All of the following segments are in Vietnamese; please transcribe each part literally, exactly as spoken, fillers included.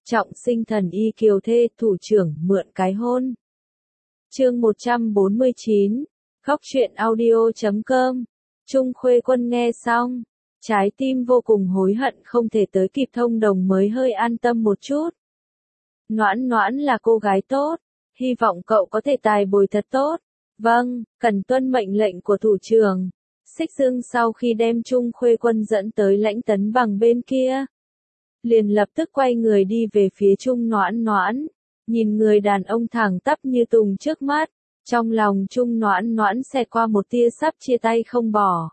Trọng sinh thần y kiều thê, thủ trưởng mượn cái hôn. Chương một trăm bốn mươi chín, Khóc chuyện audio chấm com. Trung Khuê Quân nghe xong, trái tim vô cùng hối hận không thể tới kịp thông đồng mới hơi an tâm một chút. Noãn Noãn là cô gái tốt, hy vọng cậu có thể tài bồi thật tốt. Vâng, cần tuân mệnh lệnh của thủ trưởng. Xích Dương sau khi đem Trung Khuê Quân dẫn tới Lãnh Tấn Bằng bên kia, liền lập tức quay người đi về phía Trung Noãn Noãn, nhìn người đàn ông thẳng tắp như tùng trước mắt, trong lòng Trung Noãn Noãn xẹt qua một tia sắp chia tay không bỏ.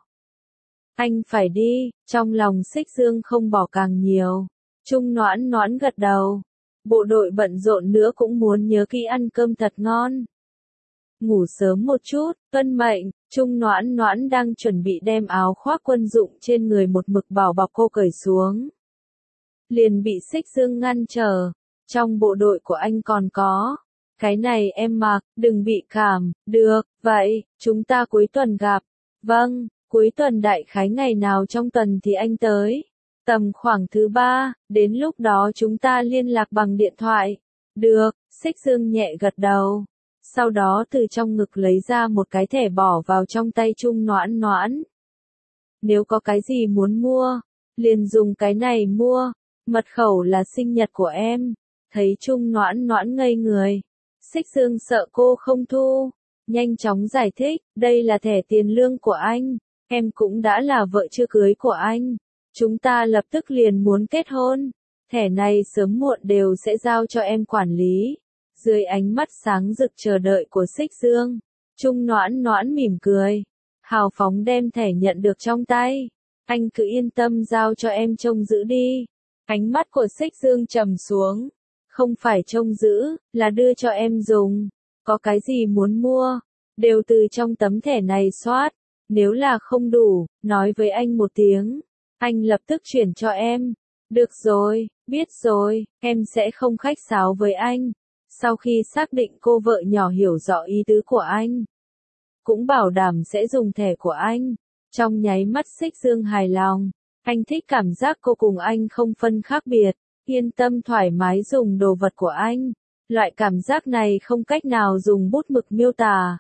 Anh phải đi, trong lòng Xích Dương không bỏ càng nhiều. Trung Noãn Noãn gật đầu. Bộ đội bận rộn nữa cũng muốn nhớ kỹ ăn cơm thật ngon. Ngủ sớm một chút, tuân mệnh. Trung Noãn Noãn đang chuẩn bị đem áo khoác quân dụng trên người một mực bảo bọc cô cởi xuống, liền bị Xích Dương ngăn trở. Trong bộ đội của anh còn có cái này em mặc, đừng bị cảm. Được, vậy, chúng ta cuối tuần gặp. Vâng, cuối tuần đại khái ngày nào trong tuần thì anh tới. Tầm khoảng thứ ba, đến lúc đó chúng ta liên lạc bằng điện thoại. Được, Xích Dương nhẹ gật đầu. Sau đó từ trong ngực lấy ra một cái thẻ bỏ vào trong tay Trung Noãn Noãn. Nếu có cái gì muốn mua, liền dùng cái này mua. Mật khẩu là sinh nhật của em. Thấy Trung Noãn Noãn ngây người, Xích Dương sợ cô không thu, nhanh chóng giải thích, đây là thẻ tiền lương của anh, em cũng đã là vợ chưa cưới của anh, chúng ta lập tức liền muốn kết hôn, thẻ này sớm muộn đều sẽ giao cho em quản lý. Dưới ánh mắt sáng rực chờ đợi của Xích Dương, Trung Noãn Noãn mỉm cười, hào phóng đem thẻ nhận được trong tay. Anh cứ yên tâm giao cho em trông giữ đi. Ánh mắt của Xích Dương trầm xuống. Không phải trông giữ, là đưa cho em dùng. Có cái gì muốn mua, đều từ trong tấm thẻ này soát. Nếu là không đủ, nói với anh một tiếng. Anh lập tức chuyển cho em. Được rồi, biết rồi, em sẽ không khách sáo với anh. Sau khi xác định cô vợ nhỏ hiểu rõ ý tứ của anh, cũng bảo đảm sẽ dùng thẻ của anh. Trong nháy mắt Xích Dương hài lòng. Anh thích cảm giác cô cùng anh không phân khác biệt. Yên tâm thoải mái dùng đồ vật của anh. Loại cảm giác này không cách nào dùng bút mực miêu tả.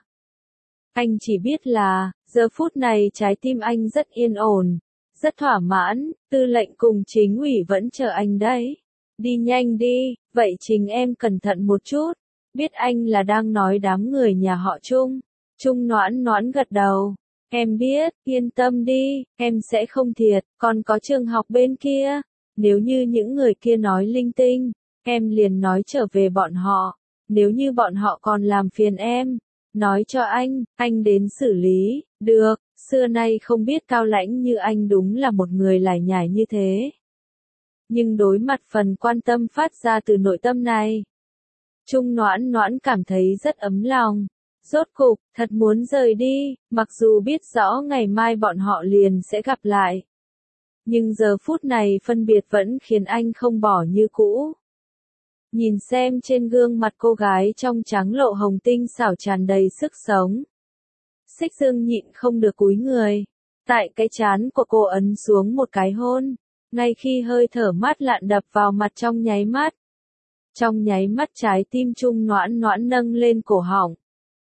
Anh chỉ biết là, giờ phút này trái tim anh rất yên ổn, rất thỏa mãn, tư lệnh cùng chính ủy vẫn chờ anh đấy. Đi nhanh đi, vậy chính em cẩn thận một chút. Biết anh là đang nói đám người nhà họ Trung. Trung Noãn Noãn gật đầu. Em biết, yên tâm đi, em sẽ không thiệt, còn có trường học bên kia. Nếu như những người kia nói linh tinh, em liền nói trở về bọn họ. Nếu như bọn họ còn làm phiền em, nói cho anh, anh đến xử lý. Được, xưa nay không biết Cao Lãnh như anh đúng là một người lải nhải như thế. Nhưng đối mặt phần quan tâm phát ra từ nội tâm này, Trung Noãn Noãn cảm thấy rất ấm lòng. Rốt cục, thật muốn rời đi, mặc dù biết rõ ngày mai bọn họ liền sẽ gặp lại. Nhưng giờ phút này phân biệt vẫn khiến anh không bỏ như cũ. Nhìn xem trên gương mặt cô gái trong trắng lộ hồng tinh xảo tràn đầy sức sống. Xích Dương nhịn không được cúi người. Tại cái trán của cô ấn xuống một cái hôn. Ngay khi hơi thở mát lạn đập vào mặt trong nháy mắt. Trong nháy mắt trái tim Trung Noãn Noãn nâng lên cổ họng.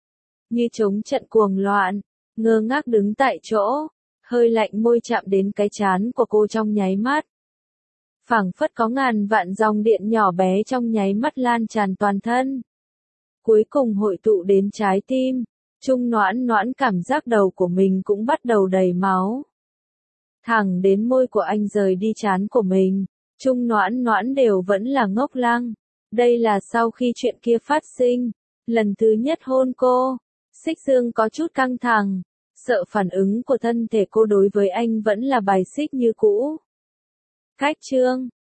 Như trống trận cuồng loạn, ngơ ngác đứng tại chỗ, hơi lạnh môi chạm đến cái trán của cô trong nháy mắt. Phảng phất có ngàn vạn dòng điện nhỏ bé trong nháy mắt lan tràn toàn thân. Cuối cùng hội tụ đến trái tim, Trung Noãn Noãn cảm giác đầu của mình cũng bắt đầu đầy máu. Thẳng đến môi của anh rời đi trán của mình, Trung Noãn Noãn đều vẫn là ngốc lăng. Đây là sau khi chuyện kia phát sinh, lần thứ nhất hôn cô. Xích Dương có chút căng thẳng, sợ phản ứng của thân thể cô đối với anh vẫn là bài xích như cũ. Cách chương